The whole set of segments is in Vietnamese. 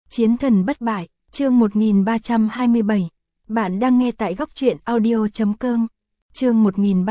Chiến thần bất bại, chương 1327. Bạn đang nghe tại góc truyện audio.com. Chương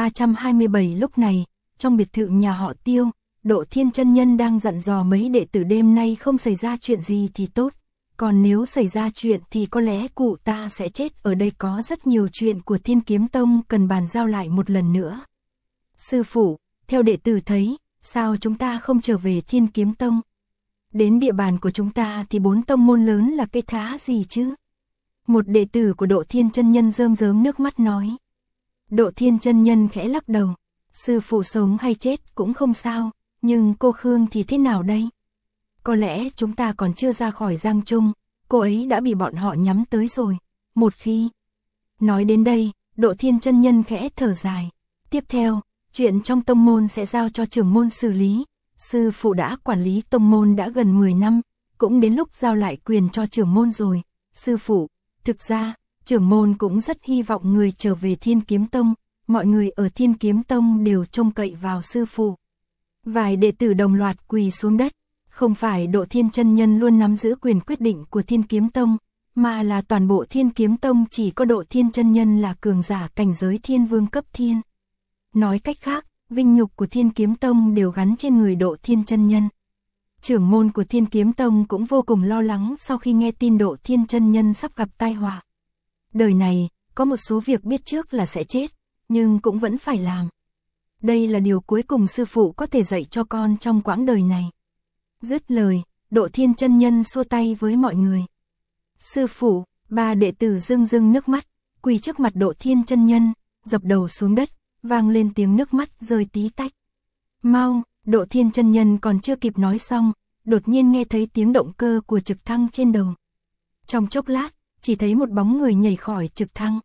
1327. Lúc này, trong biệt thự nhà họ Tiêu, Độ Thiên chân nhân đang dặn dò mấy đệ tử đêm nay không xảy ra chuyện gì thì tốt. Còn nếu xảy ra chuyện thì có lẽ cụ ta sẽ chết. Ở đây có rất nhiều chuyện của Thiên Kiếm Tông cần bàn giao lại một lần nữa. Sư phụ, theo đệ tử thấy, sao chúng ta không trở về Thiên Kiếm Tông? Đến địa bàn của chúng ta thì 4 tông môn lớn là cái thá gì chứ? Một đệ tử của Độ Thiên chân nhân rơm rớm nước mắt nói. Độ Thiên chân nhân khẽ lắc đầu. Sư phụ sống hay chết cũng không sao, nhưng cô Khương thì thế nào đây? Có lẽ chúng ta còn chưa ra khỏi Giang Trung, cô ấy đã bị bọn họ nhắm tới rồi. Một khi... Nói đến đây, Độ Thiên chân nhân khẽ thở dài. Tiếp theo, chuyện trong tông môn sẽ giao cho trưởng môn xử lý. Sư phụ đã quản lý tông môn đã gần 10 năm, cũng đến lúc giao lại quyền cho trưởng môn rồi. Sư phụ, thực ra, trưởng môn cũng rất hy vọng người trở về Thiên Kiếm Tông, mọi người ở Thiên Kiếm Tông đều trông cậy vào sư phụ. Vài đệ tử đồng loạt quỳ xuống đất, không phải Độ Thiên chân nhân luôn nắm giữ quyền quyết định của Thiên Kiếm Tông, mà là toàn bộ Thiên Kiếm Tông chỉ có Độ Thiên chân nhân là cường giả cảnh giới Thiên Vương cấp thiên. Nói cách khác, vinh nhục của Thiên Kiếm Tông đều gắn trên người Độ Thiên chân nhân. Trưởng môn của Thiên Kiếm Tông cũng vô cùng lo lắng sau khi nghe tin Độ Thiên chân nhân sắp gặp tai họa. Đời này, có một số việc biết trước là sẽ chết, nhưng cũng vẫn phải làm. Đây là điều cuối cùng sư phụ có thể dạy cho con trong quãng đời này. Dứt lời, Độ Thiên chân nhân xua tay với mọi người. Sư phụ, 3 đệ tử rưng rưng nước mắt, quỳ trước mặt Độ Thiên chân nhân, dập đầu xuống đất, vang lên tiếng nước mắt rơi tí tách. Mau, Độ Thiên chân nhân còn chưa kịp nói xong, đột nhiên nghe thấy tiếng động cơ của trực thăng trên đầu. Trong chốc lát, chỉ thấy một bóng người nhảy khỏi trực thăng.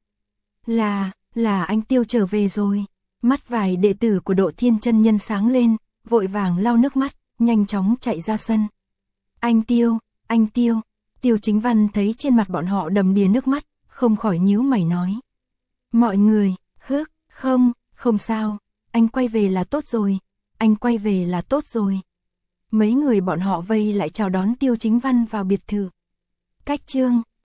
Là anh Tiêu trở về rồi. Mắt vài đệ tử của Độ Thiên chân nhân sáng lên, vội vàng lau nước mắt, nhanh chóng chạy ra sân. Anh Tiêu, Tiêu Chính Văn thấy trên mặt bọn họ đầm đìa nước mắt, không khỏi nhíu mày nói. Mọi người, không sao, anh quay về là tốt rồi. Mấy người bọn họ vây lại chào đón Tiêu Chính Văn vào biệt thự. Cách chương